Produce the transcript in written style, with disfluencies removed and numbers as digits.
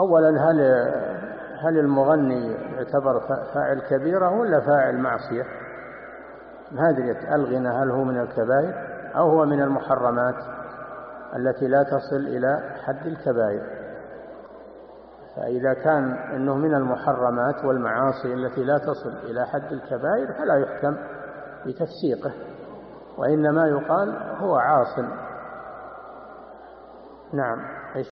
أولا هل المغني يعتبر فاعل كبيرة ولا فاعل معصية؟ ما أدري الغنى هل هو من الكبائر أو هو من المحرمات التي لا تصل إلى حد الكبائر. فإذا كان أنه من المحرمات والمعاصي التي لا تصل إلى حد الكبائر فلا يحكم بتفسيقه، وإنما يقال هو عاص. نعم.